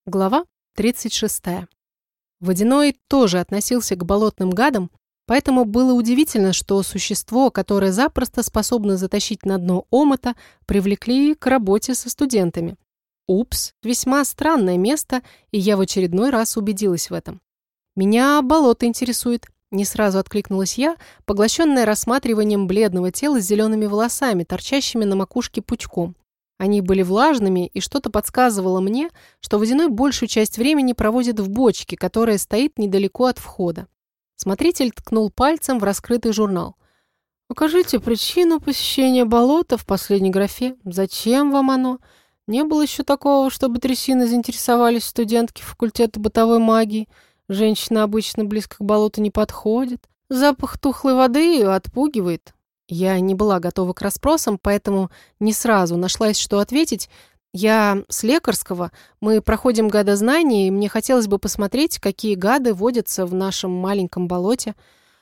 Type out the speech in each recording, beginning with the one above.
Глава 36. Водяной тоже относился к болотным гадам, поэтому было удивительно, что существо, которое запросто способно затащить на дно омута, привлекли к работе со студентами. Упс, весьма странное место, и я в очередной раз убедилась в этом. «Меня болото интересует», — не сразу откликнулась я, поглощенная рассматриванием бледного тела с зелеными волосами, торчащими на макушке пучком. Они были влажными, и что-то подсказывало мне, что Водяной большую часть времени проводит в бочке, которая стоит недалеко от входа. Смотритель ткнул пальцем в раскрытый журнал. «Укажите причину посещения болота в последней графе. Зачем вам оно? Не было еще такого, чтобы трясины заинтересовались студентки факультета бытовой магии. Женщины обычно близко к болоту не подходят. Запах тухлой воды ее отпугивает». Я не была готова к расспросам, поэтому не сразу нашлась, что ответить. Я с лекарского, мы проходим гадознание, и мне хотелось бы посмотреть, какие гады водятся в нашем маленьком болоте.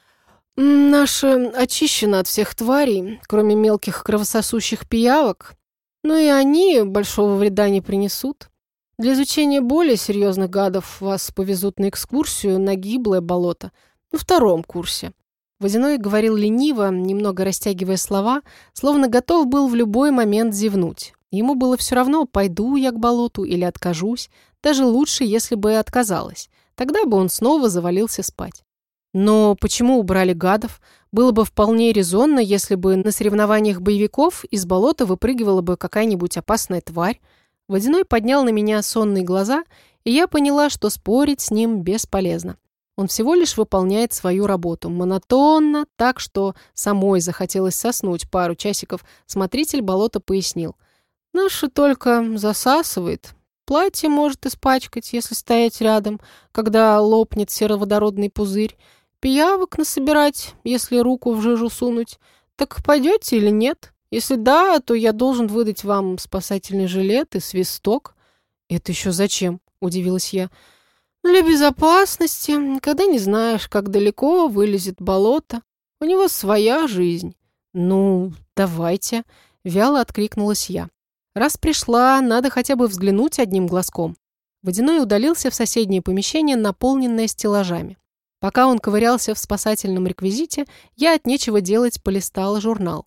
Наше очищено от всех тварей, кроме мелких кровососущих пиявок. Но и они большого вреда не принесут. Для изучения более серьезных гадов вас повезут на экскурсию на гиблое болото на втором курсе. Водяной говорил лениво, немного растягивая слова, словно готов был в любой момент зевнуть. Ему было все равно, пойду я к болоту или откажусь, даже лучше, если бы и отказалась. Тогда бы он снова завалился спать. Но почему убрали гадов? Было бы вполне резонно, если бы на соревнованиях боевиков из болота выпрыгивала бы какая-нибудь опасная тварь. Водяной поднял на меня сонные глаза, и я поняла, что спорить с ним бесполезно. Он всего лишь выполняет свою работу. Монотонно, так что самой захотелось соснуть пару часиков. Смотритель болота пояснил. Наше только засасывает. Платье может испачкать, если стоять рядом, когда лопнет сероводородный пузырь. Пиявок насобирать, если руку в жижу сунуть. Так пойдете или нет? Если да, то я должен выдать вам спасательный жилет и свисток. Это еще зачем? Удивилась я. Для безопасности, никогда не знаешь, как далеко вылезет болото. У него своя жизнь. Ну, давайте, вяло откликнулась я. Раз пришла, надо хотя бы взглянуть одним глазком. Водяной удалился в соседнее помещение, наполненное стеллажами. Пока он ковырялся в спасательном реквизите, я от нечего делать полистала журнал.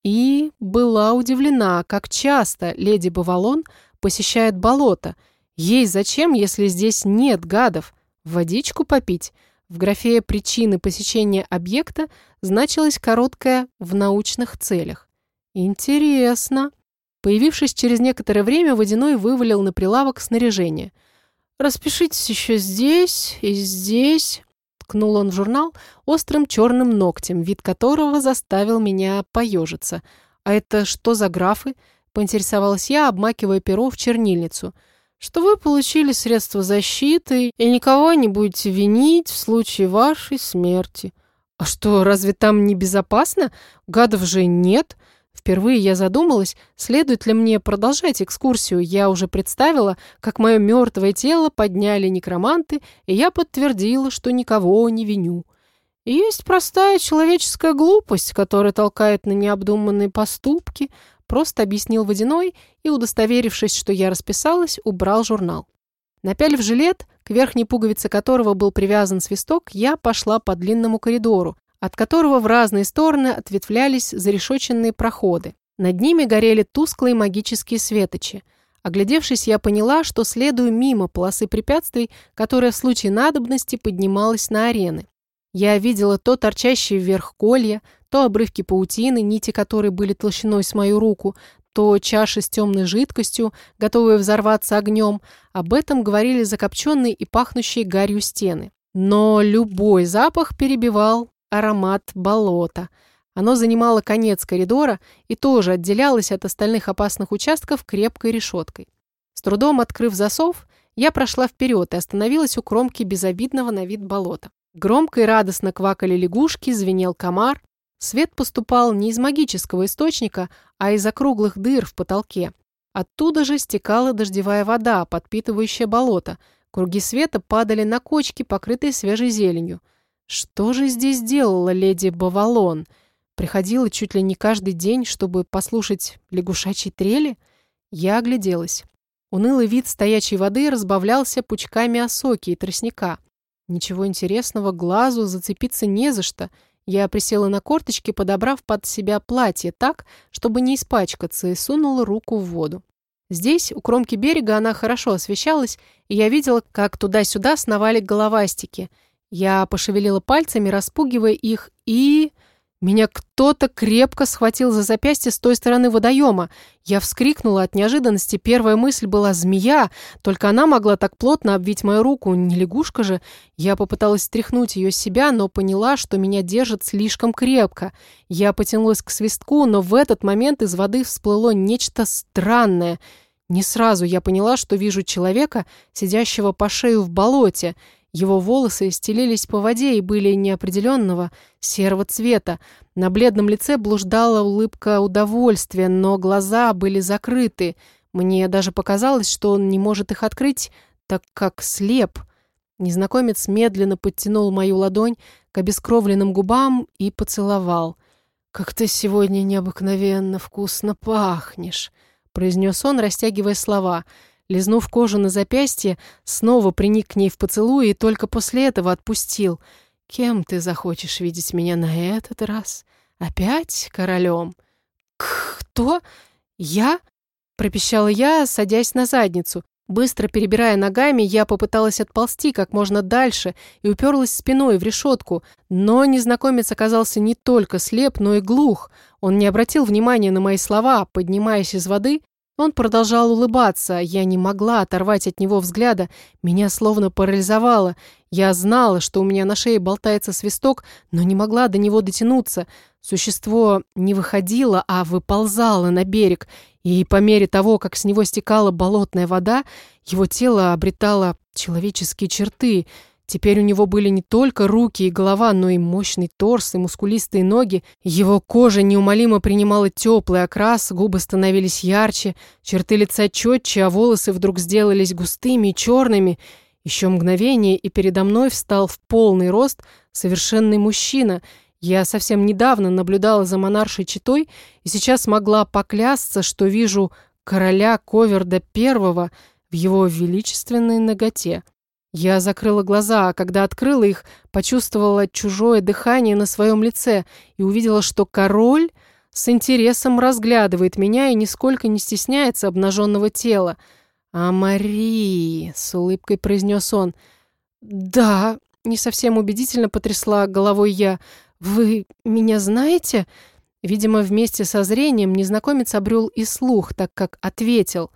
И была удивлена, как часто леди Бавалон посещает болото. Ей зачем, если здесь нет гадов? Водичку попить? В графе «Причины посещения объекта» значилось короткое «в научных целях». Интересно. Появившись через некоторое время, Водяной вывалил на прилавок снаряжение. «Распишитесь еще здесь и здесь», — ткнул он в журнал острым черным ногтем, вид которого заставил меня поежиться. «А это что за графы?» — поинтересовалась я, обмакивая перо в чернильницу. «Что вы получили средства защиты и никого не будете винить в случае вашей смерти». «А что, разве там небезопасно? Гадов же нет». Впервые я задумалась, следует ли мне продолжать экскурсию. Я уже представила, как мое мертвое тело подняли некроманты, и я подтвердила, что никого не виню. И есть простая человеческая глупость, которая толкает на необдуманные поступки, просто объяснил Водяной и, удостоверившись, что я расписалась, убрал журнал. Напялив жилет, к верхней пуговице которого был привязан свисток, я пошла по длинному коридору, от которого в разные стороны ответвлялись зарешоченные проходы. Над ними горели тусклые магические светочи. Оглядевшись, я поняла, что следую мимо полосы препятствий, которая в случае надобности поднималась на арены. Я видела то торчащие вверх колья, то обрывки паутины, нити которой были толщиной с мою руку, то чаши с темной жидкостью, готовые взорваться огнем. Об этом говорили закопченные и пахнущие гарью стены. Но любой запах перебивал аромат болота. Оно занимало конец коридора и тоже отделялось от остальных опасных участков крепкой решеткой. С трудом открыв засов, я прошла вперед и остановилась у кромки безобидного на вид болота. Громко и радостно квакали лягушки, звенел комар. Свет поступал не из магического источника, а из округлых дыр в потолке. Оттуда же стекала дождевая вода, подпитывающая болото. Круги света падали на кочки, покрытые свежей зеленью. Что же здесь делала леди Бавалон? Приходила чуть ли не каждый день, чтобы послушать лягушачьи трели? Я огляделась. Унылый вид стоячей воды разбавлялся пучками осоки и тростника. Ничего интересного, глазу зацепиться не за что. Я присела на корточки, подобрав под себя платье так, чтобы не испачкаться, и сунула руку в воду. Здесь, у кромки берега, она хорошо освещалась, и я видела, как туда-сюда сновали головастики. Я пошевелила пальцами, распугивая их, и... Меня кто-то крепко схватил за запястье с той стороны водоема. Я вскрикнула от неожиданности. Первая мысль была «змея», только она могла так плотно обвить мою руку, не лягушка же. Я попыталась стряхнуть ее с себя, но поняла, что меня держит слишком крепко. Я потянулась к свистку, но в этот момент из воды всплыло нечто странное. Не сразу я поняла, что вижу человека, сидящего по шею в болоте. Его волосы стелились по воде и были неопределенного серого цвета. На бледном лице блуждала улыбка удовольствия, но глаза были закрыты. Мне даже показалось, что он не может их открыть, так как слеп. Незнакомец медленно подтянул мою ладонь к обескровленным губам и поцеловал. «Как ты сегодня необыкновенно вкусно пахнешь», — произнес он, растягивая слова. Лизнув кожу на запястье, снова приник к ней в поцелуй и только после этого отпустил. «Кем ты захочешь видеть меня на этот раз? Опять королем?» «Кто? Я?» – пропищала я, садясь на задницу. Быстро перебирая ногами, я попыталась отползти как можно дальше и уперлась спиной в решетку. Но незнакомец оказался не только слеп, но и глух. Он не обратил внимания на мои слова. Поднимаясь из воды, он продолжал улыбаться. Я не могла оторвать от него взгляда. Меня словно парализовало. Я знала, что у меня на шее болтается свисток, но не могла до него дотянуться. Существо не выходило, а выползало на берег. И по мере того, как с него стекала болотная вода, его тело обретало человеческие черты. Теперь у него были не только руки и голова, но и мощный торс, и мускулистые ноги. Его кожа неумолимо принимала теплый окрас, губы становились ярче, черты лица четче, а волосы вдруг сделались густыми и черными. Еще мгновение, и передо мной встал в полный рост совершенный мужчина. Я совсем недавно наблюдала за монаршей четой и сейчас могла поклясться, что вижу короля Коверда I в его величественной наготе. Я закрыла глаза, а когда открыла их, почувствовала чужое дыхание на своем лице и увидела, что король с интересом разглядывает меня и нисколько не стесняется обнаженного тела. «Амари!» — с улыбкой произнес он. «Да», — не совсем убедительно потрясла головой я. «Вы меня знаете?» Видимо, вместе со зрением незнакомец обрел и слух, так как ответил: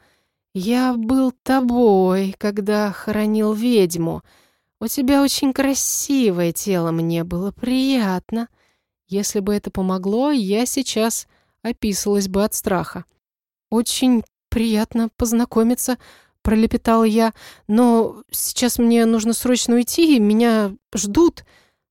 «Я был тобой, когда хоронил ведьму. У тебя очень красивое тело, мне было приятно. Если бы это помогло, я сейчас описалась бы от страха». «Очень приятно познакомиться», — пролепетала я, «но сейчас мне нужно срочно уйти, меня ждут».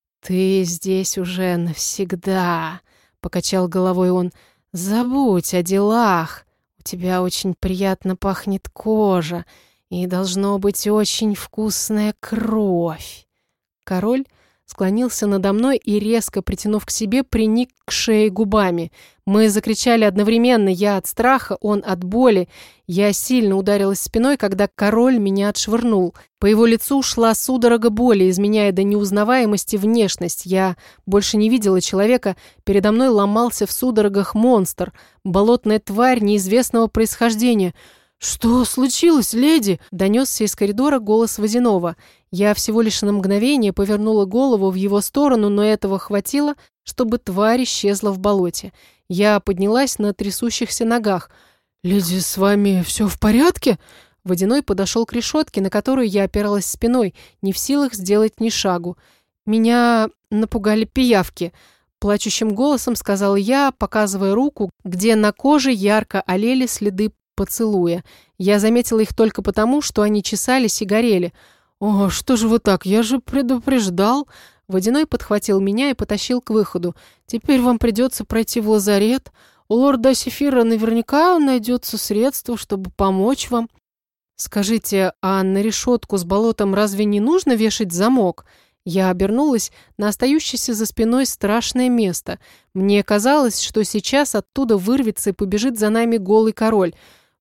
«Ты здесь уже навсегда», — покачал головой он. «Забудь о делах. У тебя очень приятно пахнет кожа, и должно быть очень вкусная кровь». Король склонился надо мной и, резко притянув к себе, приник к шее губами. Мы закричали одновременно, я от страха, он от боли. Я сильно ударилась спиной, когда король меня отшвырнул. По его лицу шла судорога боли, изменяя до неузнаваемости внешность. Я больше не видела человека, передо мной ломался в судорогах монстр, болотная тварь неизвестного происхождения. «Что случилось, леди?» – донесся из коридора голос Водянова. Я всего лишь на мгновение повернула голову в его сторону, но этого хватило, чтобы тварь исчезла в болоте. Я поднялась на трясущихся ногах. «Леди, с вами все в порядке?» Водяной подошел к решетке, на которую я опиралась спиной, не в силах сделать ни шагу. «Меня напугали пиявки», – плачущим голосом сказала я, показывая руку, где на коже ярко олели следы поцелуя. Я заметила их только потому, что они чесались и горели. «О, что же вы так? Я же предупреждал!» Водяной подхватил меня и потащил к выходу. «Теперь вам придется пройти в лазарет. У лорда Сефира наверняка найдется средство, чтобы помочь вам». «Скажите, а на решетку с болотом разве не нужно вешать замок?» Я обернулась на остающееся за спиной страшное место. Мне казалось, что сейчас оттуда вырвется и побежит за нами голый король.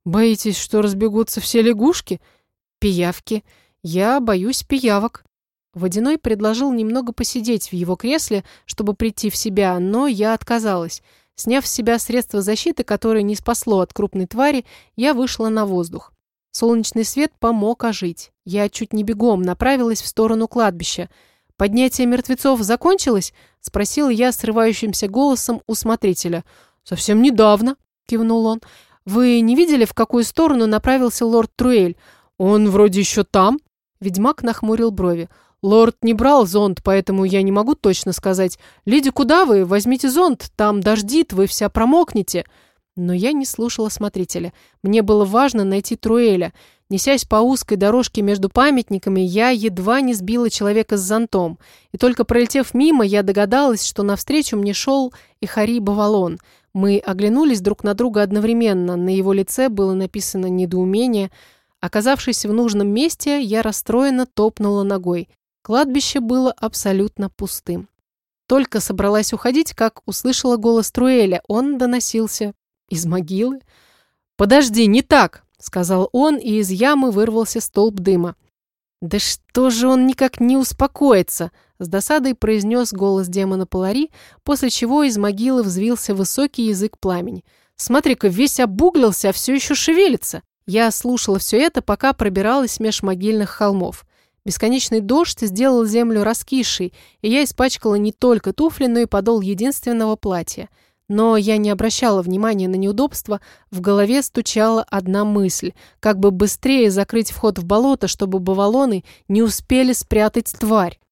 Боитесь, что разбегутся все лягушки? Пиявки. Я боюсь пиявок. Водяной предложил немного посидеть в его кресле, чтобы прийти в себя, но я отказалась. Сняв с себя средство защиты, которое не спасло от крупной твари, я вышла на воздух. Солнечный свет помог ожить. Я чуть не бегом направилась в сторону кладбища. «Поднятие мертвецов закончилось?» – спросила я срывающимся голосом у смотрителя. «Совсем недавно», – кивнул он. «Вы не видели, в какую сторону направился лорд Труэль? Он вроде еще там?» Ведьмак нахмурил брови. «Лорд не брал зонт, поэтому я не могу точно сказать. Леди, куда вы? Возьмите зонт, там дождит, вы вся промокнете». Но я не слушала смотрителя. Мне было важно найти Труэля. Несясь по узкой дорожке между памятниками, я едва не сбила человека с зонтом. И только пролетев мимо, я догадалась, что навстречу мне шел Ихари Бавалон. Мы оглянулись друг на друга одновременно. На его лице было написано недоумение. Оказавшись в нужном месте, я расстроенно топнула ногой. Кладбище было абсолютно пустым. Только собралась уходить, как услышала голос Труэля. Он доносился из могилы. «Подожди, не так!» — сказал он, и из ямы вырвался столб дыма. «Да что же он никак не успокоится?» — с досадой произнес голос демона Полари, после чего из могилы взвился высокий язык пламени. «Смотри-ка, весь обуглился, а все еще шевелится!» Я слушала все это, пока пробиралась меж могильных холмов. Бесконечный дождь сделал землю раскисшей, и я испачкала не только туфли, но и подол единственного платья. Но я не обращала внимания на неудобства, в голове стучала одна мысль, как бы быстрее закрыть вход в болото, чтобы бавалоны не успели спрятать тварь.